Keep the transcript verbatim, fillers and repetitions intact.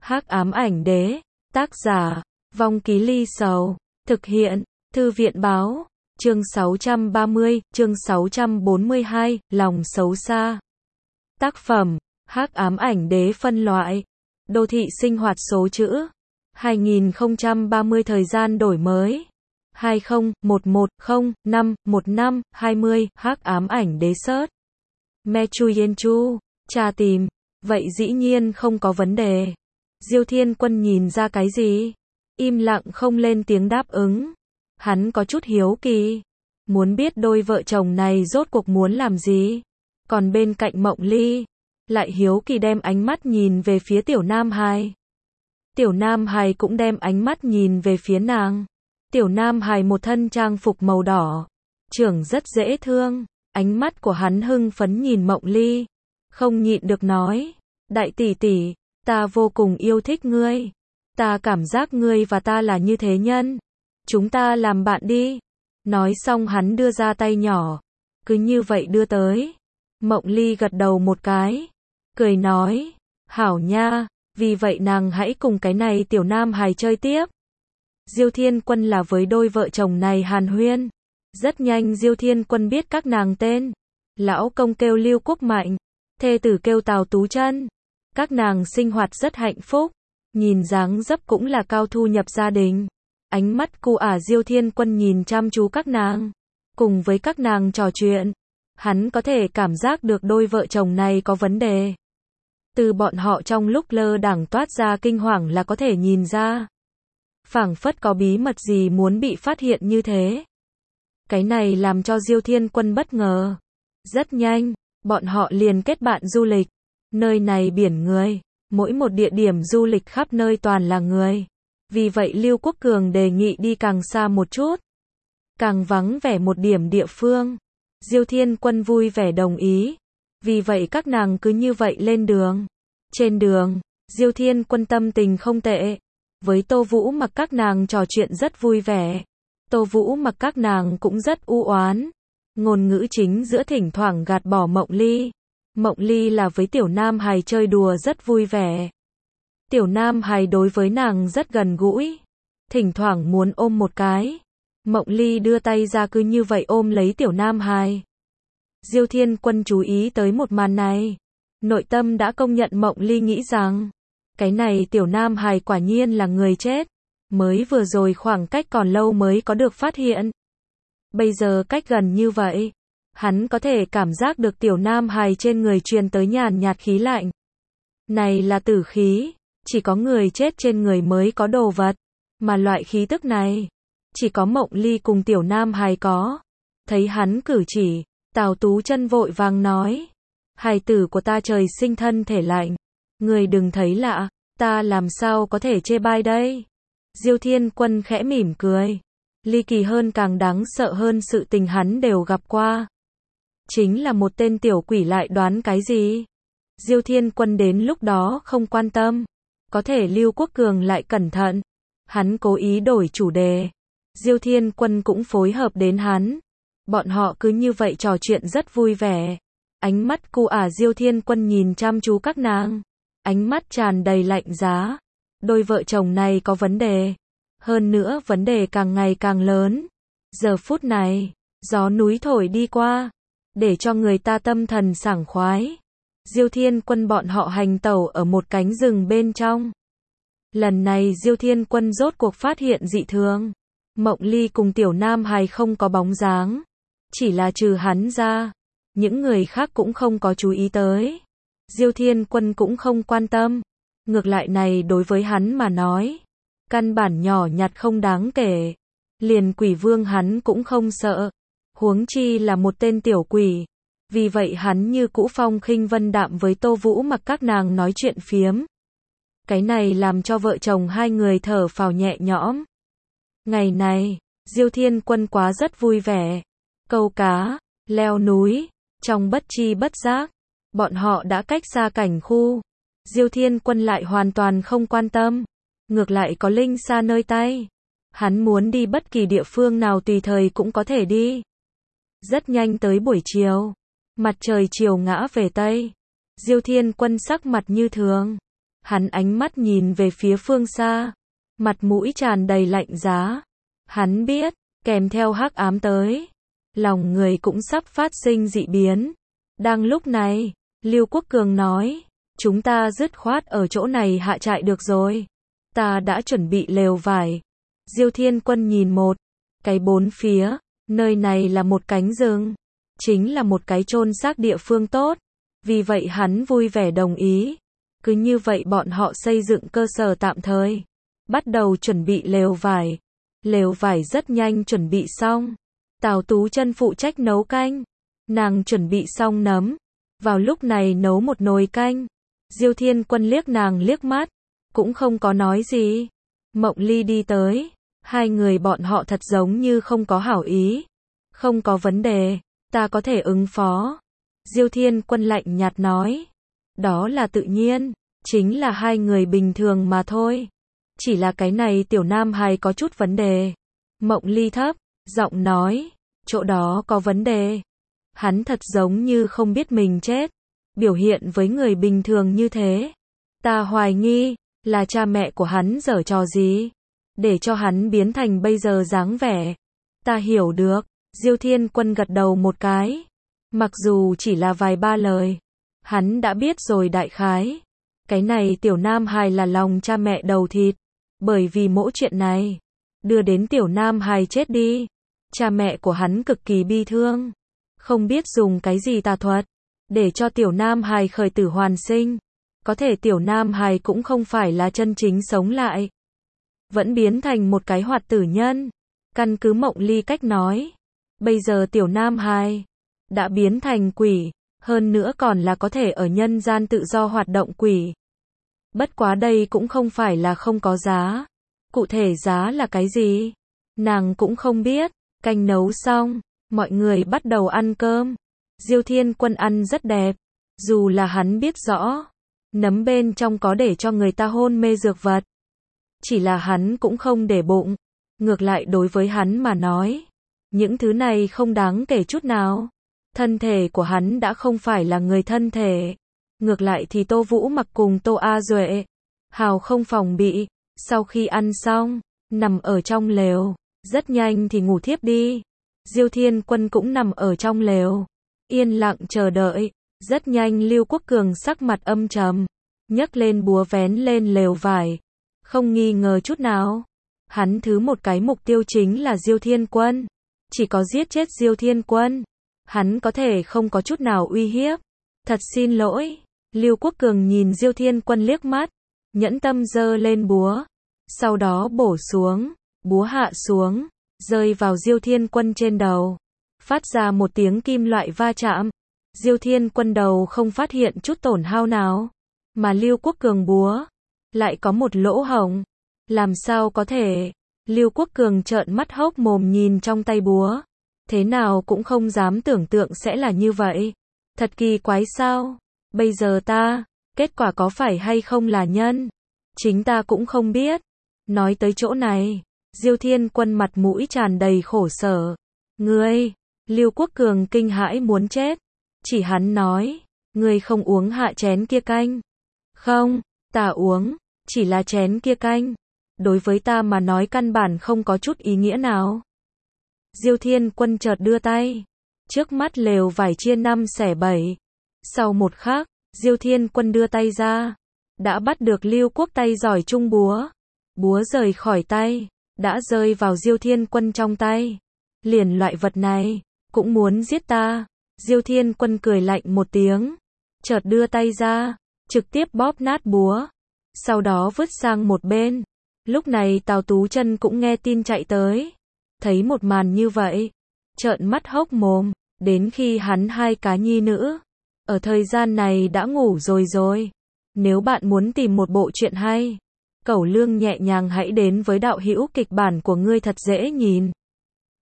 Hắc ám ảnh đế, tác giả, Vong Ký Ly Sầu, thực hiện, Thư viện báo, chương sáu trăm ba mươi, chương sáu trăm bốn mươi hai, lòng xấu xa. Tác phẩm, Hắc ám ảnh đế phân loại, đô thị sinh hoạt số chữ, hai nghìn không trăm ba mươi thời gian đổi mới, hai không một một không năm một năm hai mươi, Hắc ám ảnh đế search. Mechuyenchu, tra tìm, vậy dĩ nhiên không có vấn đề. Diêu Thiên Quân nhìn ra cái gì? Im lặng không lên tiếng đáp ứng. Hắn có chút hiếu kỳ, muốn biết đôi vợ chồng này rốt cuộc muốn làm gì. Còn bên cạnh Mộng Ly, lại hiếu kỳ đem ánh mắt nhìn về phía Tiểu Nam Hài. Tiểu Nam Hài cũng đem ánh mắt nhìn về phía nàng. Tiểu Nam Hài một thân trang phục màu đỏ, trưởng rất dễ thương. Ánh mắt của hắn hưng phấn nhìn Mộng Ly, không nhịn được nói, đại tỷ tỷ, ta vô cùng yêu thích ngươi. Ta cảm giác ngươi và ta là như thế nhân. Chúng ta làm bạn đi. Nói xong hắn đưa ra tay nhỏ, cứ như vậy đưa tới. Mộng Ly gật đầu một cái, cười nói, hảo nha, vì vậy nàng hãy cùng cái này Tiểu Nam Hài chơi tiếp. Diêu Thiên Quân là với đôi vợ chồng này hàn huyên. Rất nhanh Diêu Thiên Quân biết các nàng tên. Lão công kêu Lưu Quốc Mạnh, thê tử kêu Tào Tú Chân. Các nàng sinh hoạt rất hạnh phúc, nhìn dáng dấp cũng là cao thu nhập gia đình. Ánh mắt cu ả Diêu Thiên Quân nhìn chăm chú các nàng, cùng với các nàng trò chuyện, hắn có thể cảm giác được đôi vợ chồng này có vấn đề. Từ bọn họ trong lúc lơ đãng toát ra kinh hoàng là có thể nhìn ra. Phảng phất có bí mật gì muốn bị phát hiện như thế. Cái này làm cho Diêu Thiên Quân bất ngờ. Rất nhanh, bọn họ liền kết bạn du lịch. Nơi này biển người, mỗi một địa điểm du lịch khắp nơi toàn là người. Vì vậy Lưu Quốc Cường đề nghị đi càng xa một chút, càng vắng vẻ một điểm địa phương. Diêu Thiên Quân vui vẻ đồng ý. Vì vậy các nàng cứ như vậy lên đường. Trên đường, Diêu Thiên Quân tâm tình không tệ. Với Tô Vũ Mặc các nàng trò chuyện rất vui vẻ. Tô Vũ Mặc các nàng cũng rất u oán. Ngôn ngữ chính giữa thỉnh thoảng gạt bỏ Mộng Ly. Mộng Ly là với Tiểu Nam Hài chơi đùa rất vui vẻ. Tiểu Nam Hài đối với nàng rất gần gũi, thỉnh thoảng muốn ôm một cái. Mộng Ly đưa tay ra cứ như vậy ôm lấy Tiểu Nam Hài. Diêu Thiên Quân chú ý tới một màn này, nội tâm đã công nhận Mộng Ly nghĩ rằng, cái này Tiểu Nam Hài quả nhiên là người chết. Mới vừa rồi khoảng cách còn lâu mới có được phát hiện. Bây giờ cách gần như vậy, hắn có thể cảm giác được Tiểu Nam Hài trên người truyền tới nhàn nhạt khí lạnh. Này là tử khí, chỉ có người chết trên người mới có đồ vật, mà loại khí tức này, chỉ có Mộng Ly cùng Tiểu Nam Hài có. Thấy hắn cử chỉ, Tào Tú Chân vội vàng nói, hài tử của ta trời sinh thân thể lạnh, người đừng thấy lạ, ta làm sao có thể chê bai đây. Diêu Thiên Quân khẽ mỉm cười. Ly kỳ hơn càng đáng sợ hơn sự tình hắn đều gặp qua. Chính là một tên tiểu quỷ lại đoán cái gì. Diêu Thiên Quân đến lúc đó không quan tâm. Có thể Lưu Quốc Cường lại cẩn thận. Hắn cố ý đổi chủ đề. Diêu Thiên Quân cũng phối hợp đến hắn. Bọn họ cứ như vậy trò chuyện rất vui vẻ. Ánh mắt cu ả Diêu Thiên Quân nhìn chăm chú các nàng. Ánh mắt tràn đầy lạnh giá. Đôi vợ chồng này có vấn đề. Hơn nữa vấn đề càng ngày càng lớn. Giờ phút này, gió núi thổi đi qua, để cho người ta tâm thần sảng khoái. Diêu Thiên Quân bọn họ hành tẩu ở một cánh rừng bên trong. Lần này Diêu Thiên Quân rốt cuộc phát hiện dị thường. Mộng Ly cùng Tiểu Nam Hài không có bóng dáng. Chỉ là trừ hắn ra, những người khác cũng không có chú ý tới. Diêu Thiên Quân cũng không quan tâm. Ngược lại này đối với hắn mà nói, căn bản nhỏ nhặt không đáng kể. Liền quỷ vương hắn cũng không sợ. Huống chi là một tên tiểu quỷ. Vì vậy hắn như cũ phong khinh vân đạm với Tô Vũ Mặc các nàng nói chuyện phiếm. Cái này làm cho vợ chồng hai người thở phào nhẹ nhõm. Ngày này, Diêu Thiên Quân quá rất vui vẻ. Câu cá, leo núi, trong bất chi bất giác, bọn họ đã cách xa cảnh khu. Diêu Thiên Quân lại hoàn toàn không quan tâm. Ngược lại có linh xa nơi tay. Hắn muốn đi bất kỳ địa phương nào tùy thời cũng có thể đi. Rất nhanh tới buổi chiều. Mặt trời chiều ngã về Tây. Diêu Thiên Quân sắc mặt như thường. Hắn ánh mắt nhìn về phía phương xa, mặt mũi tràn đầy lạnh giá. Hắn biết, kèm theo hắc ám tới, lòng người cũng sắp phát sinh dị biến. Đang lúc này, Lưu Quốc Cường nói, chúng ta dứt khoát ở chỗ này hạ trại được rồi. Ta đã chuẩn bị lều vải. Diêu Thiên Quân nhìn một cái bốn phía, nơi này là một cánh rừng, chính là một cái chôn xác địa phương tốt. Vì vậy hắn vui vẻ đồng ý. Cứ như vậy bọn họ xây dựng cơ sở tạm thời, bắt đầu chuẩn bị lều vải. Lều vải rất nhanh chuẩn bị xong. Tào Tú Chân phụ trách nấu canh. Nàng chuẩn bị xong nấm. Vào lúc này nấu một nồi canh. Diêu Thiên Quân liếc nàng liếc mắt, cũng không có nói gì. Mộng Ly đi tới. Hai người bọn họ thật giống như không có hảo ý. Không có vấn đề, ta có thể ứng phó. Diêu Thiên Quân lạnh nhạt nói. Đó là tự nhiên, chính là hai người bình thường mà thôi. Chỉ là cái này tiểu nam hài có chút vấn đề. Mộng Ly thấp giọng nói, chỗ đó có vấn đề. Hắn thật giống như không biết mình chết, biểu hiện với người bình thường như thế. Ta hoài nghi, là cha mẹ của hắn giở trò gì, để cho hắn biến thành bây giờ dáng vẻ. Ta hiểu được. Diêu Thiên Quân gật đầu một cái. Mặc dù chỉ là vài ba lời, hắn đã biết rồi đại khái. Cái này tiểu nam hài là lòng cha mẹ đầu thịt. Bởi vì mỗi chuyện này, đưa đến tiểu nam hài chết đi. Cha mẹ của hắn cực kỳ bi thương. Không biết dùng cái gì tà thuật, để cho tiểu nam hài khởi tử hoàn sinh. Có thể tiểu nam hài cũng không phải là chân chính sống lại. Vẫn biến thành một cái hoạt tử nhân. Căn cứ Mộng Ly cách nói, bây giờ tiểu nam hài đã biến thành quỷ, hơn nữa còn là có thể ở nhân gian tự do hoạt động quỷ. Bất quá đây cũng không phải là không có giá. Cụ thể giá là cái gì? Nàng cũng không biết. Canh nấu xong, mọi người bắt đầu ăn cơm. Diêu Thiên Quân ăn rất đẹp. Dù là hắn biết rõ, nấm bên trong có để cho người ta hôn mê dược vật. Chỉ là hắn cũng không để bụng. Ngược lại đối với hắn mà nói, những thứ này không đáng kể chút nào. Thân thể của hắn đã không phải là người thân thể. Ngược lại thì Tô Vũ Mặc cùng Tô A Duệ, hào không phòng bị. Sau khi ăn xong, nằm ở trong lều. Rất nhanh thì ngủ thiếp đi. Diêu Thiên Quân cũng nằm ở trong lều, yên lặng chờ đợi. Rất nhanh Lưu Quốc Cường sắc mặt âm trầm, nhấc lên búa vén lên lều vải. Không nghi ngờ chút nào, hắn thứ một cái mục tiêu chính là Diêu Thiên Quân. Chỉ có giết chết Diêu Thiên Quân, hắn có thể không có chút nào uy hiếp. Thật xin lỗi. Lưu Quốc Cường nhìn Diêu Thiên Quân liếc mắt, nhẫn tâm giơ lên búa, sau đó bổ xuống. Búa hạ xuống, rơi vào Diêu Thiên Quân trên đầu, phát ra một tiếng kim loại va chạm. Diêu Thiên Quân đầu không phát hiện chút tổn hao nào, mà Lưu Quốc Cường búa lại có một lỗ hổng. Làm sao có thể? Lưu Quốc Cường trợn mắt hốc mồm nhìn trong tay búa, thế nào cũng không dám tưởng tượng sẽ là như vậy. Thật kỳ quái sao? Bây giờ ta, kết quả có phải hay không là nhân, chính ta cũng không biết. Nói tới chỗ này, Diêu Thiên Quân mặt mũi tràn đầy khổ sở. Ngươi, Lưu Quốc Cường kinh hãi muốn chết. Chỉ hắn nói, ngươi không uống hạ chén kia canh. Không, ta uống, chỉ là chén kia canh. Đối với ta mà nói căn bản không có chút ý nghĩa nào. Diêu Thiên Quân chợt đưa tay. Trước mắt lều vải chia năm xẻ bảy. Sau một khắc, Diêu Thiên Quân đưa tay ra. Đã bắt được Lưu Quốc tay giỏi chung búa. Búa rời khỏi tay, đã rơi vào Diêu Thiên Quân trong tay. Liền loại vật này, cũng muốn giết ta. Diêu Thiên Quân cười lạnh một tiếng, chợt đưa tay ra, trực tiếp bóp nát búa, sau đó vứt sang một bên. Lúc này Tào Tú Chân cũng nghe tin chạy tới, thấy một màn như vậy, trợn mắt hốc mồm, đến khi hắn hai cá nhi nữ, ở thời gian này đã ngủ rồi rồi. Nếu bạn muốn tìm một bộ truyện hay, Cẩu Lương nhẹ nhàng hãy đến với đạo hữu kịch bản của ngươi thật dễ nhìn.